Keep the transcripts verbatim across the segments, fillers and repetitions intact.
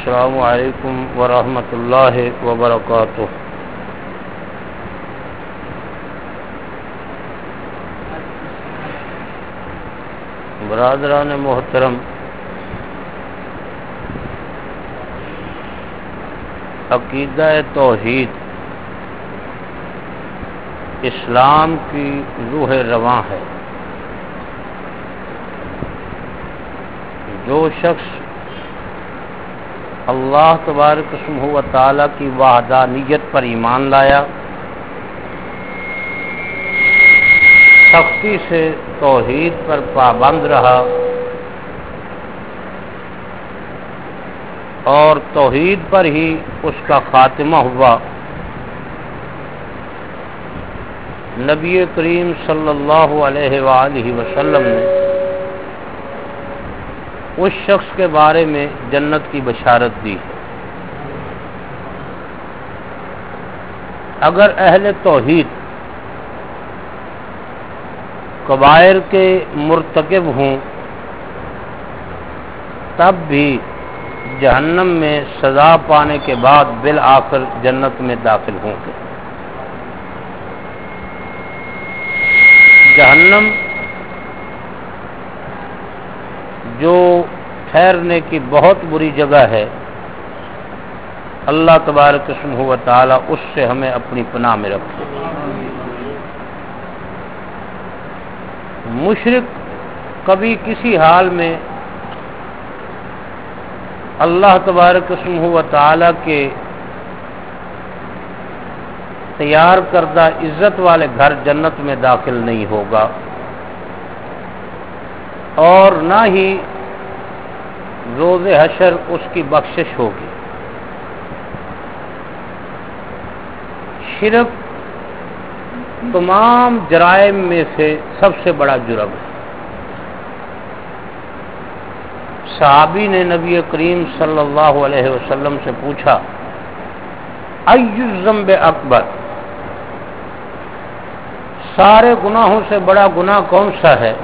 السلام علیکم ورحمۃ اللہ وبرکاتہ۔ برادران محترم، عقیدہ توحید اسلام کی روح رواں ہے۔ جو شخص اللہ تبارک و تعالی کی وحدانیت پر ایمان لایا، سختی سے توحید پر پابند رہا اور توحید پر ہی اس کا خاتمہ ہوا، نبی کریم صلی اللہ علیہ وآلہ وسلم نے اس شخص کے بارے میں جنت کی بشارت دی۔ اگر اہل توحید کبائر کے مرتکب ہوں تب بھی جہنم میں سزا پانے کے بعد بالآخر جنت میں داخل ہوں گے۔ جہنم جو ٹھہرنے کی بہت بری جگہ ہے، اللہ تبارک و تعالی اس سے ہمیں اپنی پناہ میں رکھے۔ مشرک کبھی کسی حال میں اللہ تبارک و تعالی کے تیار کردہ عزت والے گھر جنت میں داخل نہیں ہوگا، اور نہ ہی روز حشر اس کی بخشش ہوگی۔ شرک تمام جرائم میں سے سب سے بڑا جرم ہے۔ صحابی نے نبی کریم صلی اللہ علیہ وسلم سے پوچھا، ای الذنب اکبر، سارے گناہوں سے بڑا گناہ کون سا ہے؟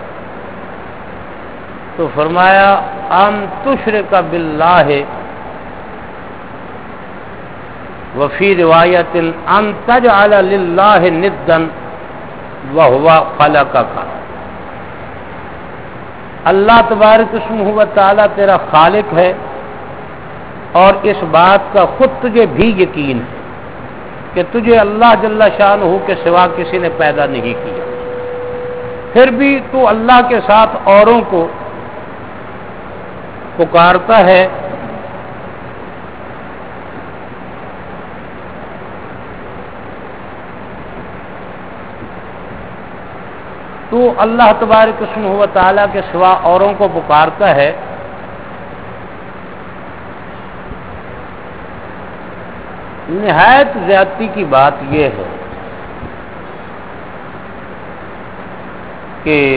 تو فرمایا، ان تشرک باللہ، وفی روایت ان تجعل للہ ندا وہو خلقک، اللہ تبارک و تعالی تیرا خالق ہے اور اس بات کا خود تجھے بھی یقین ہے کہ تجھے اللہ جل شانہ کے سوا کسی نے پیدا نہیں کیا، پھر بھی تو اللہ کے ساتھ اوروں کو پکارتا ہے۔ تو اللہ تبارک و تعالی کے سوا اوروں کو پکارتا ہے، نہایت زیادتی کی بات یہ ہے کہ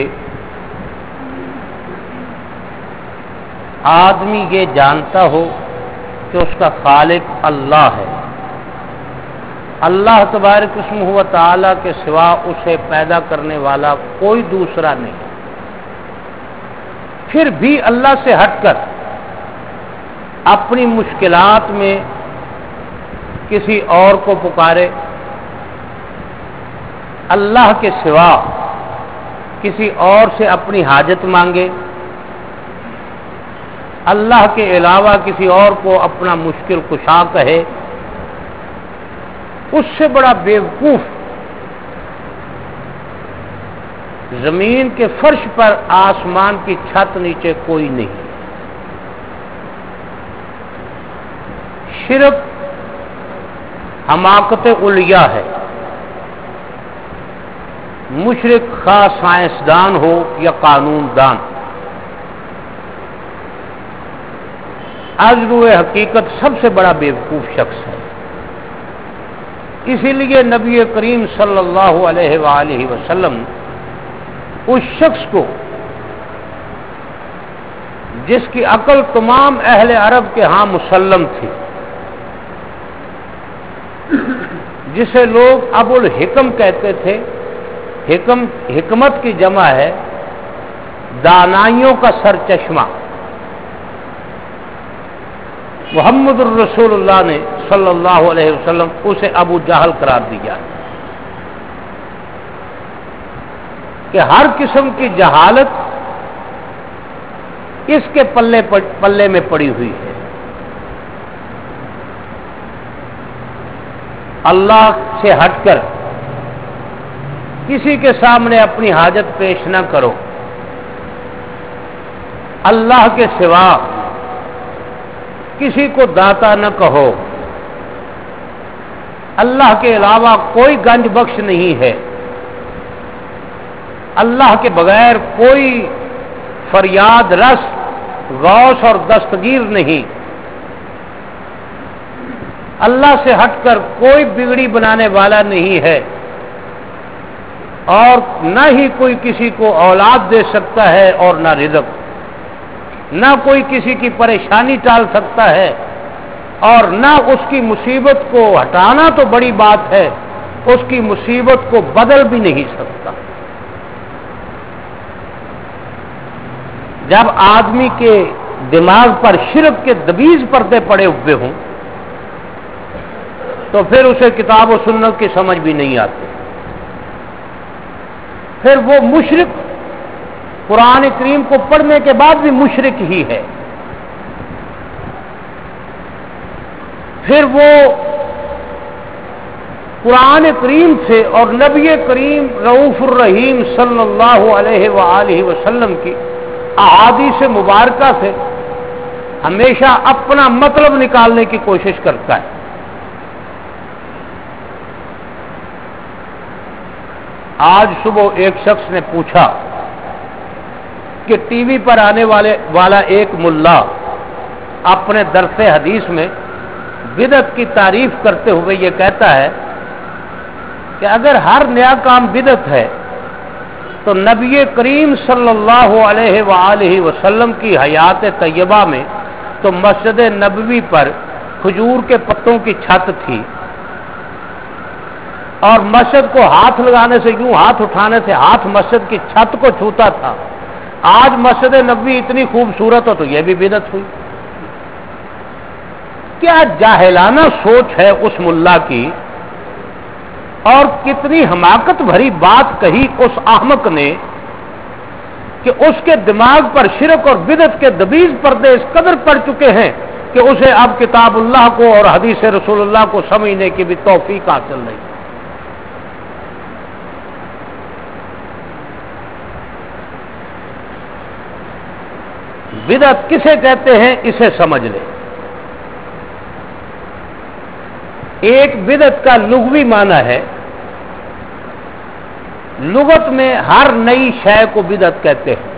آدمی یہ جانتا ہو کہ اس کا خالق اللہ ہے، اللہ تبارک و تعالی کے سوا اسے پیدا کرنے والا کوئی دوسرا نہیں، پھر بھی اللہ سے ہٹ کر اپنی مشکلات میں کسی اور کو پکارے، اللہ کے سوا کسی اور سے اپنی حاجت مانگے، اللہ کے علاوہ کسی اور کو اپنا مشکل کشا کہے، اس سے بڑا بیوقوف زمین کے فرش پر آسمان کی چھت نیچے کوئی نہیں۔ شرک حماقت علیا ہے۔ مشرک خواہ سائنسدان ہو یا قانون دان، از روئے حقیقت سب سے بڑا بیوقوف شخص ہے۔ اسی لیے نبی کریم صلی اللہ علیہ وآلہ وسلم اس شخص کو جس کی عقل تمام اہل عرب کے ہاں مسلم تھی، جسے لوگ ابو الحکم کہتے تھے، حکم حکمت کی جمع ہے دانائیوں کا سرچشمہ، محمد الرسول اللہ نے صلی اللہ علیہ وسلم اسے ابو جہل قرار دیا کہ ہر قسم کی جہالت اس کے پلے پلے میں پڑی ہوئی ہے. اللہ سے ہٹ کر کسی کے سامنے اپنی حاجت پیش نہ کرو. اللہ کے سوا کسی کو داتا نہ کہو. اللہ کے علاوہ کوئی گنج بخش نہیں ہے. اللہ کے بغیر کوئی فریاد رس، غوث اور دستگیر نہیں. اللہ سے ہٹ کر کوئی بگڑی بنانے والا نہیں ہے، اور نہ ہی کوئی کسی کو اولاد دے سکتا ہے اور نہ رزق. نہ کوئی کسی کی پریشانی ٹال سکتا ہے اور نہ اس کی مصیبت کو ہٹانا تو بڑی بات ہے، اس کی مصیبت کو بدل بھی نہیں سکتا. جب آدمی کے دماغ پر شرک کے دبیز پردے پڑے ہوئے ہوں تو پھر اسے کتاب و سنت کی سمجھ بھی نہیں آتی. پھر وہ مشرک قرآن کریم کو پڑھنے کے بعد بھی مشرک ہی ہے. پھر وہ قرآن کریم سے اور نبی کریم رؤوف الرحیم صلی اللہ علیہ وآلہ وسلم کی احادیث مبارکہ سے ہمیشہ اپنا مطلب نکالنے کی کوشش کرتا ہے. آج صبح ایک شخص نے پوچھا کہ ٹی وی پر آنے والے والا ایک ملا اپنے درس حدیث میں بدعت کی تعریف کرتے ہوئے یہ کہتا ہے کہ اگر ہر نیا کام بدعت ہے تو نبی کریم صلی اللہ علیہ وآلہ وسلم کی حیات طیبہ میں تو مسجد نبوی پر کھجور کے پتوں کی چھت تھی، اور مسجد کو ہاتھ لگانے سے، یوں ہاتھ اٹھانے سے ہاتھ مسجد کی چھت کو چھوتا تھا. آج مسجد نبوی اتنی خوبصورت ہو تو یہ بھی بدعت ہوئی. کیا جاہلانہ سوچ ہے اس ملا کی، اور کتنی حماقت بھری بات کہی اس احمق نے کہ اس کے دماغ پر شرک اور بدعت کے دبیز پردے اس قدر پڑ چکے ہیں کہ اسے اب کتاب اللہ کو اور حدیث رسول اللہ کو سمجھنے کی بھی توفیق حاصل نہیں. بدعت کسے کہتے ہیں اسے سمجھ لیں. ایک بدعت کا لغوی معنی ہے، لغت میں ہر نئی شے کو بدعت کہتے ہیں.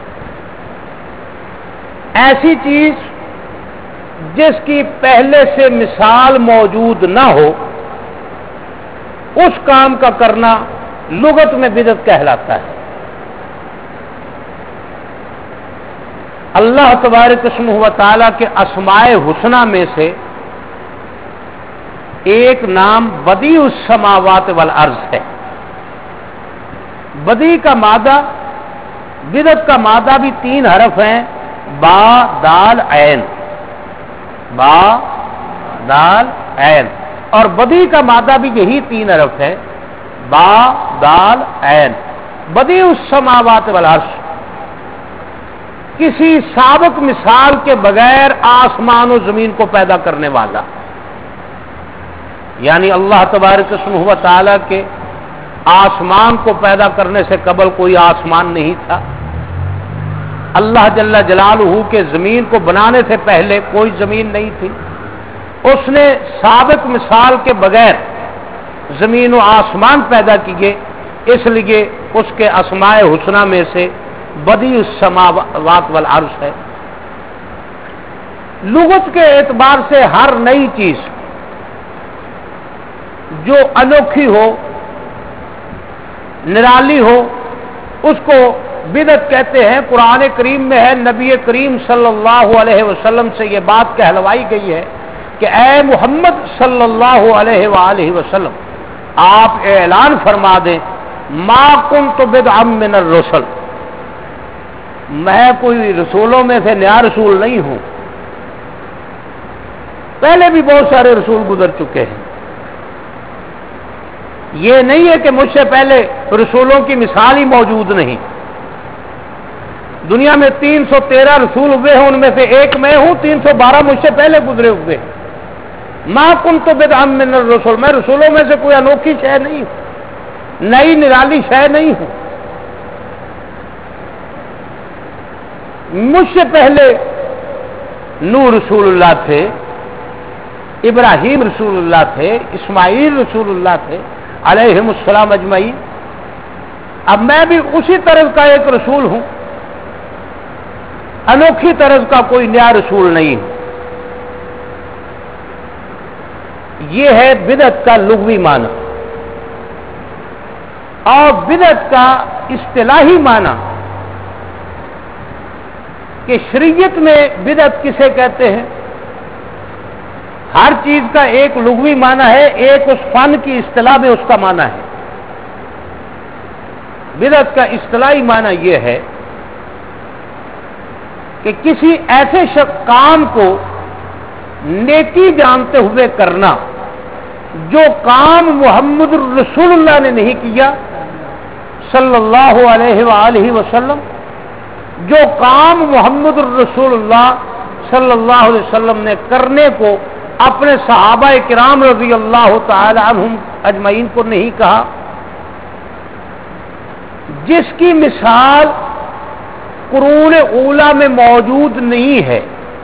ایسی چیز جس کی پہلے سے مثال موجود نہ ہو اس کام کا کرنا لغت میں بدعت کہلاتا ہے. اللہ تبارک اسمہ و تعالیٰ کے اسماء حسنی میں سے ایک نام بدیع السماوات والارض ہے. بدیع کا مادہ، بدعت کا مادہ بھی تین حرف ہیں، با دال عین، با دال عین، اور بدیع کا مادہ بھی یہی تین حرف ہے، با دال عین. بدیع السماوات والارض، کسی سابق مثال کے بغیر آسمان و زمین کو پیدا کرنے والا، یعنی اللہ تبارک اسمہ و تعالیٰ کے آسمان کو پیدا کرنے سے قبل کوئی آسمان نہیں تھا. اللہ جل جلالہ کے زمین کو بنانے سے پہلے کوئی زمین نہیں تھی. اس نے سابق مثال کے بغیر زمین و آسمان پیدا کیے، اس لیے اس کے اسماء حسنی میں سے بدیع السماوات والارض ہے. لغت کے اعتبار سے ہر نئی چیز جو انوکھی ہو، نرالی ہو، اس کو بدعت کہتے ہیں. قرآن کریم میں ہے، نبی کریم صلی اللہ علیہ وسلم سے یہ بات کہلوائی گئی ہے کہ اے محمد صلی اللہ علیہ وآلہ وسلم، آپ اعلان فرما دیں ما کنت بدعا من الرسل، میں کوئی رسولوں میں سے نیا رسول نہیں ہوں. پہلے بھی بہت سارے رسول گزر چکے ہیں. یہ نہیں ہے کہ مجھ سے پہلے رسولوں کی مثال ہی موجود نہیں. دنیا میں تین سو تیرہ رسول ہوئے ہیں، ان میں سے ایک میں ہوں. تین سو بارہ مجھ سے پہلے گزرے ہوئے ہیں. ما کنت بدعا من الرسل، میں رسولوں میں سے کوئی انوکھی شے نہیں ہوں، نئی نرالی شے نہیں ہوں. مجھ سے پہلے نوح رسول اللہ تھے، ابراہیم رسول اللہ تھے، اسماعیل رسول اللہ تھے علیہم السلام اجمعین. اب میں بھی اسی طرز کا ایک رسول ہوں، انوکھی طرز کا کوئی نیا رسول نہیں ہوں. یہ ہے بدعت کا لغوی معنی. اور بدعت کا اصطلاحی معنی کہ شریعت میں بدعت کسے کہتے ہیں؟ ہر چیز کا ایک لغوی معنی ہے، ایک اس فن کی اصطلاح میں اس کا معنی ہے. بدعت کا اصطلاحی معنی یہ ہے کہ کسی ایسے شخص کام کو نیکی جانتے ہوئے کرنا جو کام محمد رسول اللہ نے نہیں کیا صلی اللہ علیہ وآلہ وسلم، جو کام محمد رسول اللہ صلی اللہ علیہ وسلم نے کرنے کو اپنے صحابہ کرام رضی اللہ تعالی عنہم اجمعین کو نہیں کہا، جس کی مثال قرون اولیٰ میں موجود نہیں ہے.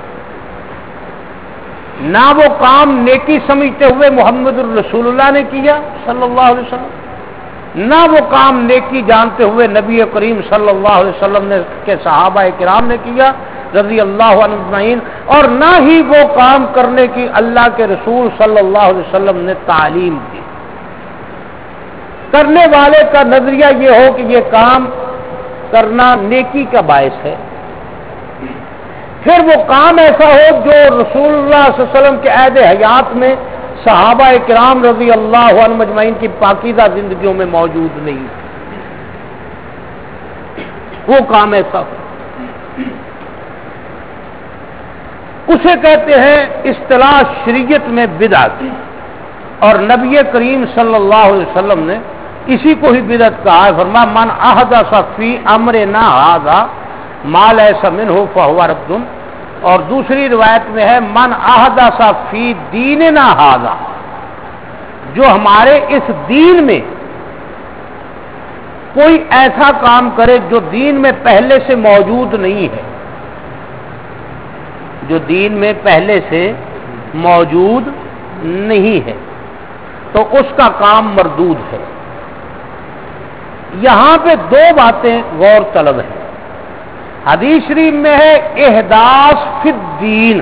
نہ وہ کام نیکی سمجھتے ہوئے محمد الرسول اللہ نے کیا صلی اللہ علیہ وسلم، نہ وہ کام نیکی جانتے ہوئے نبی کریم صلی اللہ علیہ وسلم نے کے صحابہ کرام نے کیا رضی اللہ عنہ اجمعین، اور نہ ہی وہ کام کرنے کی اللہ کے رسول صلی اللہ علیہ وسلم نے تعلیم دی. کرنے والے کا نظریہ یہ ہو کہ یہ کام کرنا نیکی کا باعث ہے، پھر وہ کام ایسا ہو جو رسول اللہ صلی اللہ علیہ وسلم کے عہد حیات میں صحابہ کرام رضی اللہ عنہ مجمعین کی پاکیزہ زندگیوں میں موجود نہیں، وہ کام ایسا ہو. اسے کہتے ہیں اصطلاح شریعت میں بدعت، اور نبی کریم صلی اللہ علیہ وسلم نے اسی کو ہی بدعت کہا ہے. فرمایا من احدث فی امرنا ھذا ما لیس منہ فہو رد. اور دوسری روایت میں ہے من احدث فی دیننا ھذا، جو ہمارے اس دین میں کوئی ایسا کام کرے جو دین میں پہلے سے موجود نہیں ہے، جو دین میں پہلے سے موجود نہیں ہے، تو اس کا کام مردود ہے. یہاں پہ دو باتیں غور طلب ہیں. حدیث شریف میں ہے احداث فی الدین،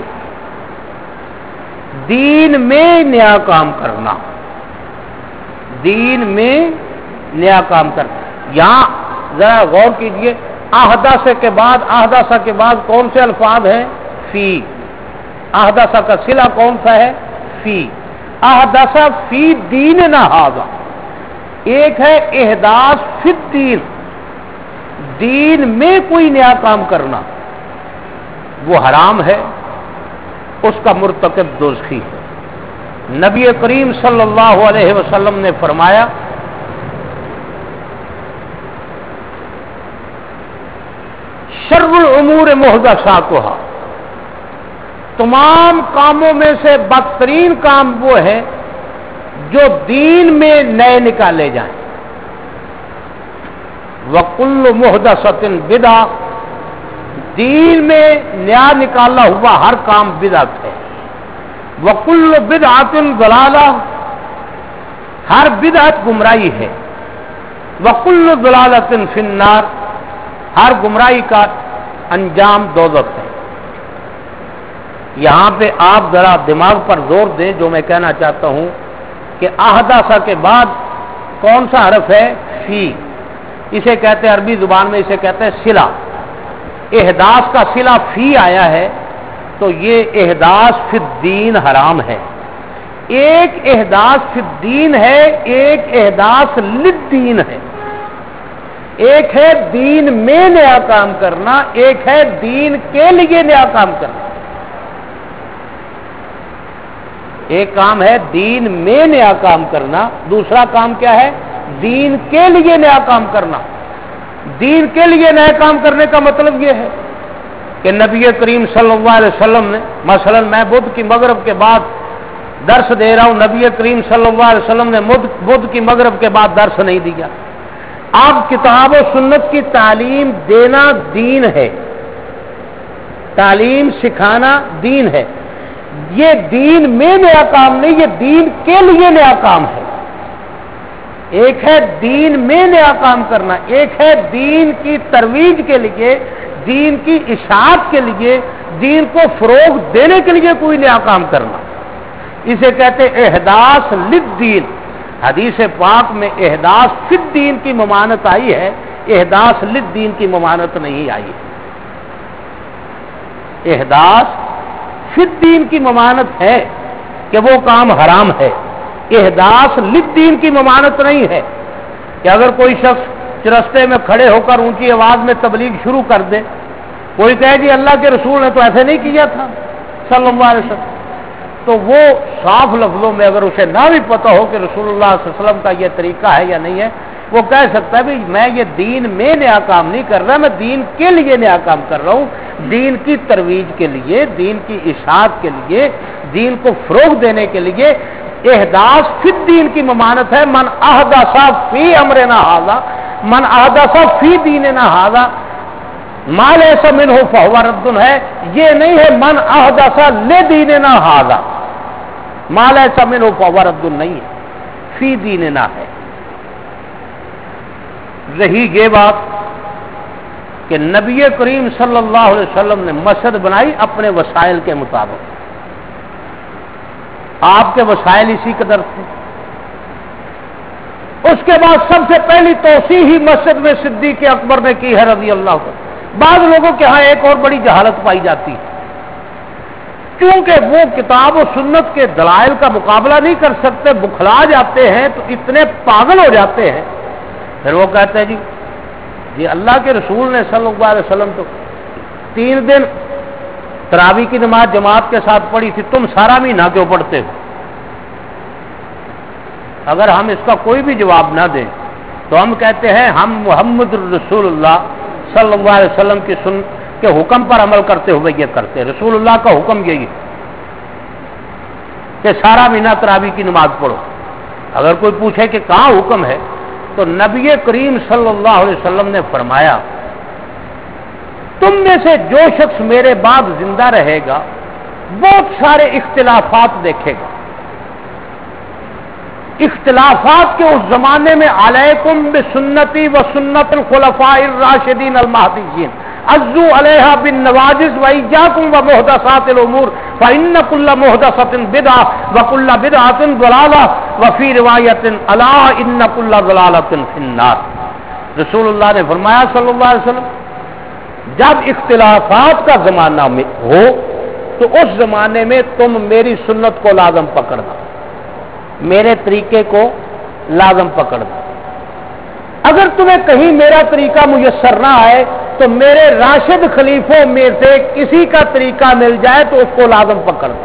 دین میں نیا کام کرنا، دین میں نیا کام کرنا. یہاں ذرا غور کیجئے، احدث کے بعد احدث کے بعد کون سے الفاظ ہیں؟ فی. احدث کا صلہ کون سا ہے؟ فی. احدث فی دیننا ھذا. ایک ہے احداث فی الدین، دین میں کوئی نیا کام کرنا، وہ حرام ہے، اس کا مرتکب دوزخی ہے. نبی کریم صلی اللہ علیہ وسلم نے فرمایا شر الامور محدثاتھا، تمام کاموں میں سے بدترین کام وہ ہے جو دین میں نئے نکالے جائیں. وَكُلُّ مُحْدَثَةٍ بِدْعَةٌ، دین میں نیا نکالا ہوا ہر کام بدعت ہے. وَكُلُّ بِدْعَةٍ ضَلَالَةٌ، ہر بدعت گمراہی ہے. وَكُلُّ ضَلَالَةٍ فِي النَّارِ، ہر گمراہی کا انجام دوزخ ہے. یہاں پہ آپ ذرا دماغ پر زور دیں، جو میں کہنا چاہتا ہوں کہ احدث کے بعد کون سا حرف ہے؟ فی. اسے کہتے ہیں عربی زبان میں اسے کہتے ہیں صلہ. احداث کا صلہ فی آیا ہے تو یہ احداث فی الدین حرام ہے. ایک احداث فی الدین ہے، ایک احداث للدین ہے. ایک ہے دین میں نیا کام کرنا، ایک ہے دین کے لیے نیا کام کرنا. ایک کام ہے دین میں نیا کام کرنا، دوسرا کام کیا ہے؟ دین کے لیے نیا کام کرنا۔ دین کے لیے نیا کام کرنے کا مطلب یہ ہے کہ نبی کریم صلی اللہ علیہ وسلم نے، مثلا میں بدھ کی مغرب کے بعد درس دے رہا ہوں، نبی کریم صلی اللہ علیہ وسلم نے بدھ کی مغرب کے بعد درس نہیں دیا۔ آپ کتاب و سنت کی تعلیم دینا دین ہے، تعلیم سکھانا دین ہے۔ یہ دین میں نیا کام نہیں، یہ دین کے لیے نیا کام ہے۔ ایک ہے دین میں نیا کام کرنا، ایک ہے دین کی ترویج کے لیے، دین کی اشاعت کے لیے، دین کو فروغ دینے کے لیے کوئی نیا کام کرنا۔ اسے کہتے احداث للدین۔ حدیث پاک میں احداث فی الدین کی ممانت آئی ہے، احداث للدین کی ممانت نہیں آئی ہے۔ احداث فی الدین کی ممانت ہے کہ وہ کام حرام ہے، احداث للدین کی ممانت نہیں ہے کہ اگر کوئی شخص رستے میں کھڑے ہو کر اونچی آواز میں تبلیغ شروع کر دے، کوئی کہے جی اللہ کے رسول نے تو ایسے نہیں کیا تھا صلی اللہ علیہ وسلم، تو وہ صاف لفظوں میں اگر اسے نہ بھی پتہ ہو کہ رسول اللہ صلی اللہ علیہ وسلم کا یہ طریقہ ہے یا نہیں ہے، وہ کہہ سکتا ہے بھی میں یہ دین میں نیا کام نہیں کر رہا، میں دین کے لیے نیا کام کر رہا ہوں، دین کی ترویج کے لیے، دین کی اشاعت کے لیے، دین کو فروغ دینے کے لیے۔ احداث فی الدین کی ممانت ہے، من احدث فی امرنا ھذا، من احدث فی دیننا ھذا ما لیس منہ فہو رد ہے، یہ نہیں ہے من احدث لدیننا ھذا ما لیس منہ فہو رد نہیں ہے، فی دیننا ہے۔ رہی یہ بات کہ نبی کریم صلی اللہ علیہ وسلم نے مسجد بنائی اپنے وسائل کے مطابق، آپ کے وسائل اسی قدر تھے۔ اس کے بعد سب سے پہلی توسیع ہی مسجد میں صدیق اکبر نے کی ہے رضی اللہ عنہ۔ بعض لوگوں کے ہاں ایک اور بڑی جہالت پائی جاتی ہے، کیونکہ وہ کتاب و سنت کے دلائل کا مقابلہ نہیں کر سکتے، بکھلا جاتے ہیں تو اتنے پاگل ہو جاتے ہیں، پھر وہ کہتے ہیں جی جی اللہ کے رسول نے صلی اللہ علیہ وسلم تو تین دن تراویح کی نماز جماعت کے ساتھ پڑھی تھی، تم سارا مہینہ کیوں پڑھتے ہو؟ اگر ہم اس کا کوئی بھی جواب نہ دیں تو ہم کہتے ہیں ہم محمد رسول اللہ صلی اللہ علیہ وسلم کی سن کے حکم پر عمل کرتے ہوئے یہ کرتے ہیں۔ رسول اللہ کا حکم یہی ہے کہ سارا مہینہ تراویح کی نماز پڑھو۔ اگر کوئی پوچھے کہ کہاں حکم ہے تو نبی کریم صلی اللہ علیہ وسلم نے فرمایا تم میں سے جو شخص میرے بعد زندہ رہے گا بہت سارے اختلافات دیکھے گا۔ اختلافات کے اس زمانے میں علیکم بسنتی و سنت الخلفاء الراشدین المہدیین عضوا علیہا بالنواجذ وإیاکم ومحدثات الامور فإن كل محدثۃ بدعۃ وكل بدعۃ ضلالہ وفی روایۃ الا ان كل ضلالۃ فی النار۔ رسول اللہ نے فرمایا صلی اللہ علیہ وسلم جب اختلافات کا زمانہ میں ہو تو اس زمانے میں تم میری سنت کو لازم پکڑنا، میرے طریقے کو لازم پکڑنا۔ اگر تمہیں کہیں میرا طریقہ میسر نہ آئے تو میرے راشد خلیفوں میں سے کسی کا طریقہ مل جائے تو اس کو لازم پکڑنا۔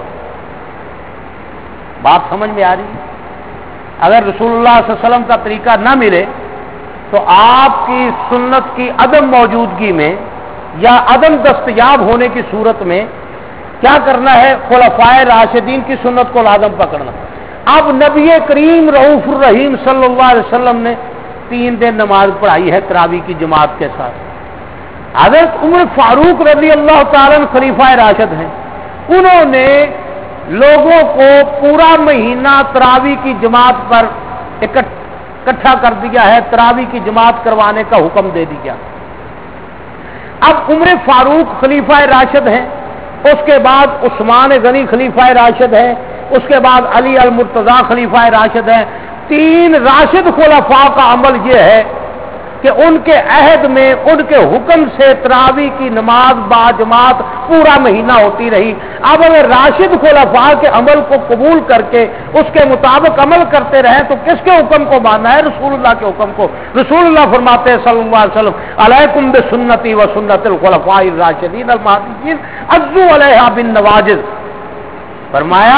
بات سمجھ میں آ رہی ہے؟ اگر رسول اللہ صلی اللہ علیہ وسلم کا طریقہ نہ ملے تو آپ کی سنت کی عدم موجودگی میں یا عدم دستیاب ہونے کی صورت میں کیا کرنا ہے؟ خلفائے راشدین کی سنت کو لازم پکڑنا۔ اب نبی کریم رؤوف الرحیم صلی اللہ علیہ وسلم نے تین دن نماز پڑھائی ہے تراویح کی جماعت کے ساتھ۔ حضرت عمر فاروق رضی اللہ تعالیٰ خلیفہ راشد ہیں، انہوں نے لوگوں کو پورا مہینہ تراویح کی جماعت پر اکٹھا کر دیا ہے، تراویح کی جماعت کروانے کا حکم دے دیا۔ اب عمر فاروق خلیفہ راشد ہیں، اس کے بعد عثمان غنی خلیفہ راشد ہیں، اس کے بعد علی المرتضیٰ خلیفہ راشد ہیں۔ تین راشد خلفاء کا عمل یہ ہے کہ ان کے عہد میں ان کے حکم سے تراویح کی نماز با جماعت پورا مہینہ ہوتی رہی۔ اب اگر راشد خلفاء کے عمل کو قبول کر کے اس کے مطابق عمل کرتے رہیں تو کس کے حکم کو ماننا ہے؟ رسول اللہ کے حکم کو۔ رسول اللہ فرماتے ہیں صلی اللہ علیہ وسلم علیکم بسنتی و سنت الخلفاء الراشدین المہدیین عضوا علیہا بالنواجذ۔ فرمایا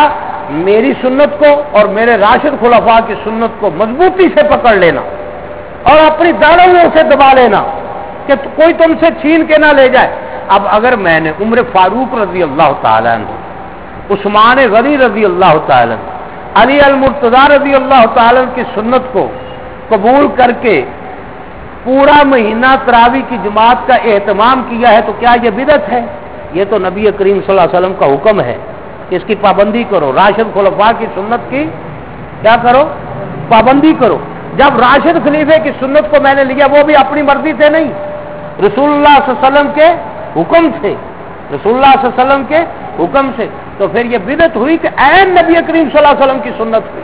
میری سنت کو اور میرے راشد خلفاء کی سنت کو مضبوطی سے پکڑ لینا اور اپنی داڑھوں میں اسے دبا لینا کہ کوئی تم سے چھین کے نہ لے جائے. اب اگر میں نے عمر فاروق رضی اللہ تعالیٰ عنہ، عثمان غنی رضی اللہ تعالیٰ عنہ، علی المرتضیٰ رضی اللہ تعالیٰ عنہ کی سنت کو قبول کر کے پورا مہینہ تراویح کی جماعت کا اہتمام کیا ہے تو کیا یہ بدعت ہے؟ یہ تو نبی کریم صلی اللہ علیہ وسلم کا حکم ہے کہ اس کی پابندی کرو. راشد خلفاء کی سنت کی کیا کرو؟ پابندی کرو. جب راشد خلیفے کی سنت کو میں نے لیا وہ بھی اپنی مرضی سے نہیں، رسول اللہ صلی اللہ علیہ وسلم کے حکم سے، رسول اللہ صلی اللہ علیہ وسلم کے حکم سے، تو پھر یہ بدعت ہوئی کہ عین نبی کریم صلی اللہ علیہ وسلم کی سنت ہوئی.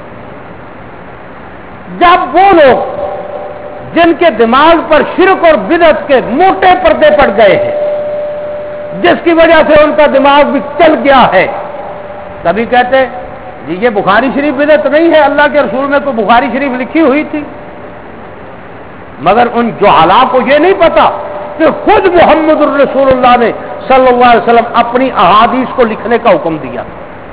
جب وہ لوگ جن کے دماغ پر شرک اور بدعت کے موٹے پردے پڑ گئے ہیں، جس کی وجہ سے ان کا دماغ بھی چل گیا ہے، کبھی کہتے جی یہ بخاری شریف بدعت نہیں ہے، اللہ کے رسول نے تو بخاری شریف لکھی ہوئی تھی. مگر ان جہلاء کو یہ نہیں پتا کہ خود محمد الرسول اللہ نے صلی اللہ علیہ وسلم اپنی احادیث کو لکھنے کا حکم دیا.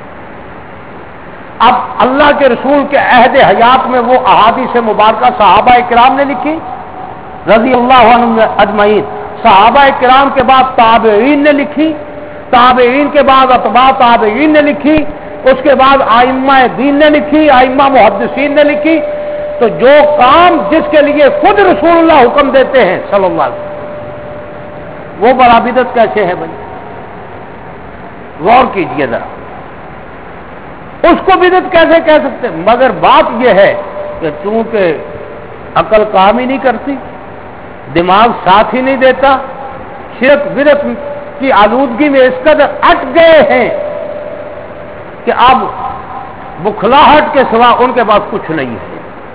اب اللہ کے رسول کے عہد حیات میں وہ احادیث مبارکہ صحابہ کرام نے لکھی رضی اللہ عنہم اجمعین، صحابہ کرام کے بعد تابعین نے لکھی، تابعین کے بعد اتباع تابعین نے لکھی، اس کے بعد ائمہ دین نے لکھی، ائمہ محدثین نے لکھی. تو جو کام جس کے لیے خود رسول اللہ حکم دیتے ہیں صلی اللہ علیہ وسلم، وہ بڑا بدعت کیسے ہے بھائی؟ غور کیجئے ذرا، اس کو بدعت کیسے کہہ سکتے؟ مگر بات یہ ہے کہ چونکہ عقل کام ہی نہیں کرتی، دماغ ساتھ ہی نہیں دیتا، شرک بدعت کی آلودگی میں اس قدر اٹ گئے ہیں کہ اب بخلاہٹ کے سوا ان کے پاس کچھ نہیں ہے.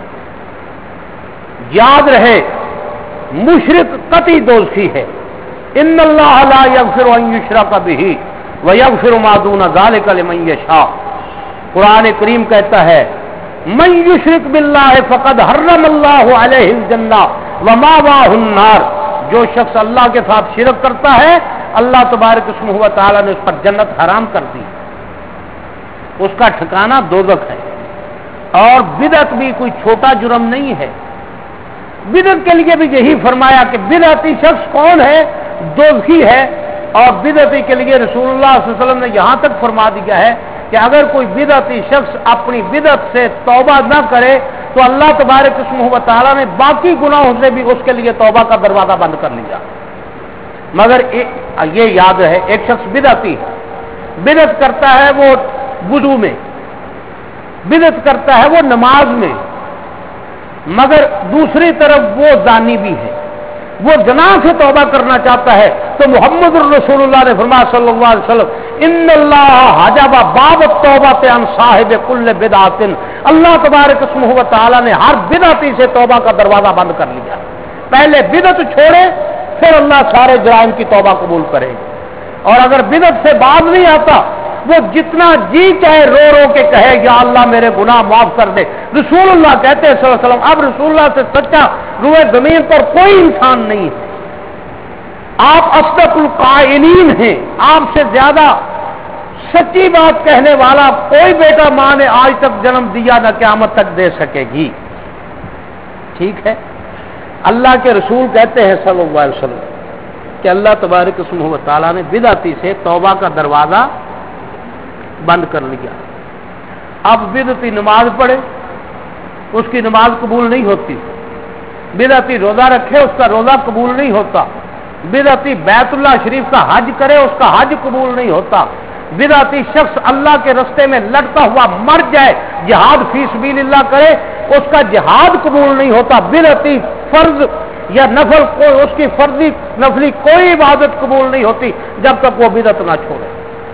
یاد رہے مشرک قطعی دوزخی ہے. ان اللہ لا یغفر ان یشرک بہ ویغفر ما دون ذلک لمن یشاء. قرآن کریم کہتا ہے من یشرک باللہ فقد حرم اللہ علیہ الجنہ ومأواہ النار. جو شخص اللہ کے ساتھ شرک کرتا ہے اللہ تبارک اسمہ و تعالی نے اس پر جنت حرام کر دی، اس کا ٹھکانہ دوزخ ہے. اور بدعت بھی کوئی چھوٹا جرم نہیں ہے. بدعت کے لیے بھی یہی فرمایا کہ بدعتی شخص کون ہے؟ دوزخی ہے. اور بدعتی کے لیے رسول اللہ صلی اللہ علیہ وسلم نے یہاں تک فرما دیا ہے کہ اگر کوئی بدعتی شخص اپنی بدعت سے توبہ نہ کرے تو اللہ تبارک اسمہ و تعالیٰ نے باقی گناہوں سے بھی اس کے لیے توبہ کا دروازہ بند کر لیا. مگر یہ یاد ہے ایک شخص بدعتی ہے، بدعت کرتا ہے وہ وضو میں، بدعت کرتا ہے وہ نماز میں، مگر دوسری طرف وہ زانی بھی ہے، وہ زنا سے توبہ کرنا چاہتا ہے تو محمد الرسول اللہ نے فرمایا صلی اللہ علیہ وسلم ان اللہ حجب باب التوبہ عن صاحب کل بدعت. اللہ تبارک اسمہ و تعالی نے ہر بدعتی سے توبہ کا دروازہ بند کر لیا. پہلے بدعت چھوڑے پھر اللہ سارے جرائم کی توبہ قبول کرے. اور اگر بدعت سے باز نہیں آتا وہ جتنا جی چاہے رو رو کے کہے یا اللہ میرے گناہ معاف کر دے. رسول اللہ کہتے ہیں صلی اللہ علیہ وسلم اب رسول اللہ سے سچا روئے زمین پر کوئی انسان نہیں ہے. آپ اصدق القائلین ہیں، آپ سے زیادہ سچی بات کہنے والا کوئی بیٹا ماں نے آج تک جنم دیا نہ قیامت تک دے سکے گی. ٹھیک ہے، اللہ کے رسول کہتے ہیں صلی اللہ علیہ وسلم کہ اللہ تبارک اسمہ و تعالیٰ نے بدعتی سے توبہ کا دروازہ بند کر لیا. اب بدعتی نماز پڑھے اس کی نماز قبول نہیں ہوتی، بدعتی روزہ رکھے اس کا روزہ قبول نہیں ہوتا، بدعتی بیت اللہ شریف کا حج کرے اس کا حج قبول نہیں ہوتا، بدعتی شخص اللہ کے رستے میں لڑتا ہوا مر جائے جہاد فی سبیل اللہ کرے اس کا جہاد قبول نہیں ہوتا، بدعتی فرض یا نفل کو اس کی فرضی نفلی کوئی عبادت قبول نہیں ہوتی جب تک وہ بدعت نہ چھوڑے.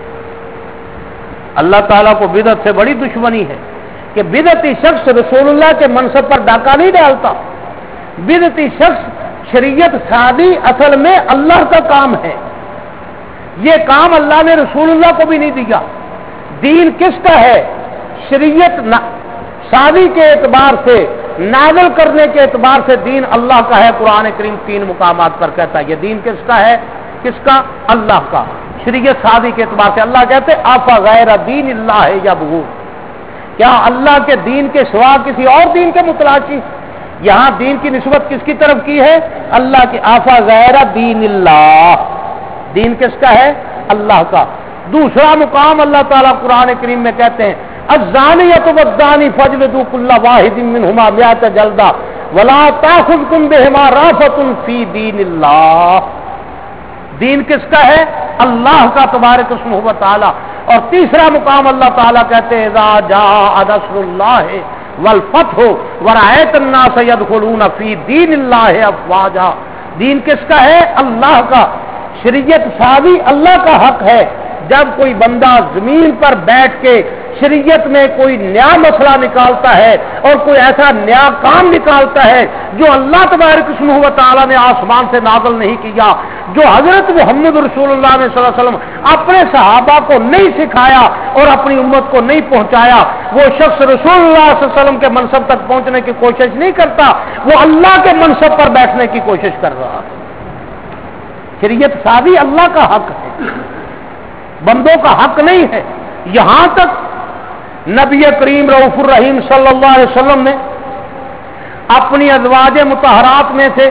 اللہ تعالیٰ کو بدعت سے بڑی دشمنی ہے کہ بدعتی شخص رسول اللہ کے منصب پر ڈاکہ نہیں ڈالتا. بدعتی شخص شریعت سادی اصل میں اللہ کا کام ہے، یہ کام اللہ نے رسول اللہ کو بھی نہیں دیا. دین کس کا ہے؟ شریعت سادی کے اعتبار سے نازل کرنے کے اعتبار سے دین اللہ کا ہے. قرآن کریم تین مقامات پر کہتا ہے یہ دین کس کا ہے؟ کس کا؟ اللہ کا. شریعت سازی کے اعتبار سے اللہ کہتے آفا غیر دین اللہ یبغون، کیا اللہ کے دین کے سوا کسی اور دین کے متلاشی؟ یہاں دین کی نسبت کس کی طرف کی ہے؟ اللہ کی. آفا غیر دین اللہ، دین کس کا ہے؟ اللہ کا. دوسرا مقام اللہ تعالیٰ قرآن کریم میں کہتے ہیں الزانیۃ والزانی فاجلدوا کل واحد منہما مئۃ جلدہ ولا تأخذکم بہما رأفۃ فی دین اللہ. دین کس کا ہے؟ اللہ کا تبارک اسمہ و تعالی. اور تیسرا مقام اللہ تعالیٰ کہتے ہیں اذا جاء نصر اللہ والفتح ورأیت الناس يدخلون فی دین اللہ افواجا. دین کس کا ہے؟ اللہ کا. شریعت سازی اللہ کا حق ہے. جب کوئی بندہ زمین پر بیٹھ کے شریعت میں کوئی نیا مسئلہ نکالتا ہے اور کوئی ایسا نیا کام نکالتا ہے جو اللہ تبارک اسمہ و تعالیٰ نے آسمان سے نازل نہیں کیا، جو حضرت محمد رسول اللہ نے صلی اللہ علیہ وسلم اپنے صحابہ کو نہیں سکھایا اور اپنی امت کو نہیں پہنچایا، وہ شخص رسول اللہ صلی اللہ علیہ وسلم کے منصب تک پہنچنے کی کوشش نہیں کرتا، وہ اللہ کے منصب پر بیٹھنے کی کوشش کر رہا ہے. شریعت سازی اللہ کا حق ہے، بندوں کا حق نہیں ہے. یہاں تک نبی کریم رؤوف الرحیم صلی اللہ علیہ وسلم نے اپنی ازواج مطہرات میں سے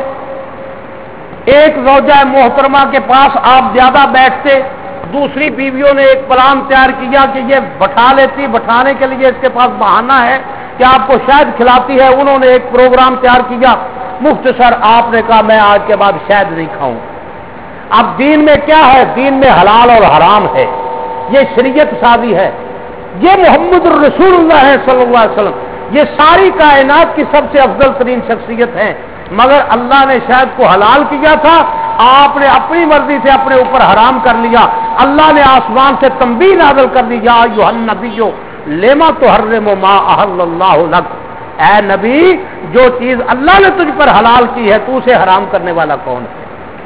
ایک زوجہ محترمہ کے پاس آپ زیادہ بیٹھتے، دوسری بیویوں نے ایک پلان تیار کیا کہ یہ بٹھا لیتی، بٹھانے کے لیے اس کے پاس بہانہ ہے کہ آپ کو شہد کھلاتی ہے. انہوں نے ایک پروگرام تیار کیا. مختصر آپ نے کہا میں آج کے بعد شہد نہیں کھاؤں. اب دین میں کیا ہے؟ دین میں حلال اور حرام ہے. یہ شریعت سازی ہے. یہ محمد الرسول اللہ ہے صلی اللہ علیہ وسلم. یہ ساری کائنات کی سب سے افضل ترین شخصیت ہے، مگر اللہ نے شاید کو حلال کیا تھا، آپ نے اپنی مرضی سے اپنے اوپر حرام کر لیا. اللہ نے آسمان سے تنبیہ نازل کر دی یا ایھا النبی لما تحرم ما احل اللہ لک. اے نبی، جو چیز اللہ نے تجھ پر حلال کی ہے تو اسے حرام کرنے والا کون ہے؟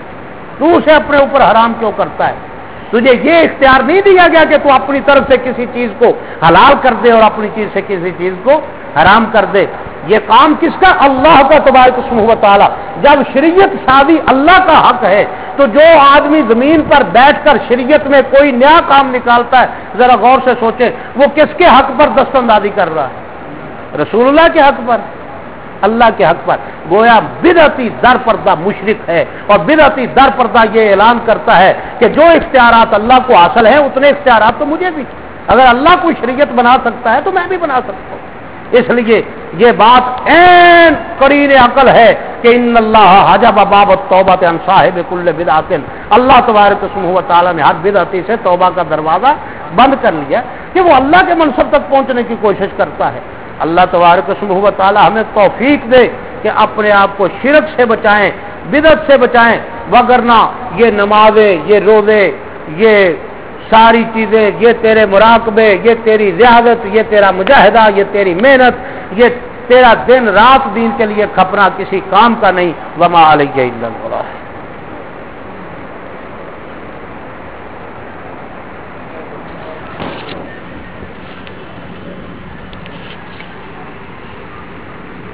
تو اسے اپنے اوپر حرام کیوں کرتا ہے؟ تجھے یہ اختیار نہیں دیا گیا کہ تو اپنی طرف سے کسی چیز کو حلال کر دے اور اپنی چیز سے کسی چیز کو حرام کر دے. یہ کام کس کا؟ اللہ کا تبارک اسمہ و تعالی. جب شریعت سازی اللہ کا حق ہے تو جو آدمی زمین پر بیٹھ کر شریعت میں کوئی نیا کام نکالتا ہے، ذرا غور سے سوچے وہ کس کے حق پر دست اندازی کر رہا ہے؟ رسول اللہ کے حق پر، اللہ کے حق پر. گویا بدعتی در پردہ مشرک ہے، اور بدعتی در پردہ یہ اعلان کرتا ہے کہ جو اختیارات اللہ کو حاصل ہیں اتنے اختیارات تو مجھے بھی. اگر اللہ کوئی شریعت بنا سکتا ہے تو میں بھی بنا سکتا ہوں. اس لیے یہ بات عین قرین عقل ہے کہ ان اللہ حجب باب التوبہ عن صاحب کل بدعۃ. اللہ تبارک اسمہ و تعالی نے ہر بدعتی سے توبہ کا دروازہ بند کر لیا کہ وہ اللہ کے منصب تک پہنچنے کی کوشش کرتا ہے. اللہ تبارک اسمہ و تعالی ہمیں توفیق دے کہ اپنے آپ کو شرک سے بچائیں، بدعت سے بچائیں، وگرنہ یہ نمازیں، یہ روزے، یہ ساری چیزیں، یہ تیرے مراقبے، یہ تیری ریاضت، یہ تیرا مجاہدہ، یہ تیری محنت، یہ تیرا دن رات دین کے لیے کھپنا کسی کام کا نہیں. وما علیہ الا البلاغ.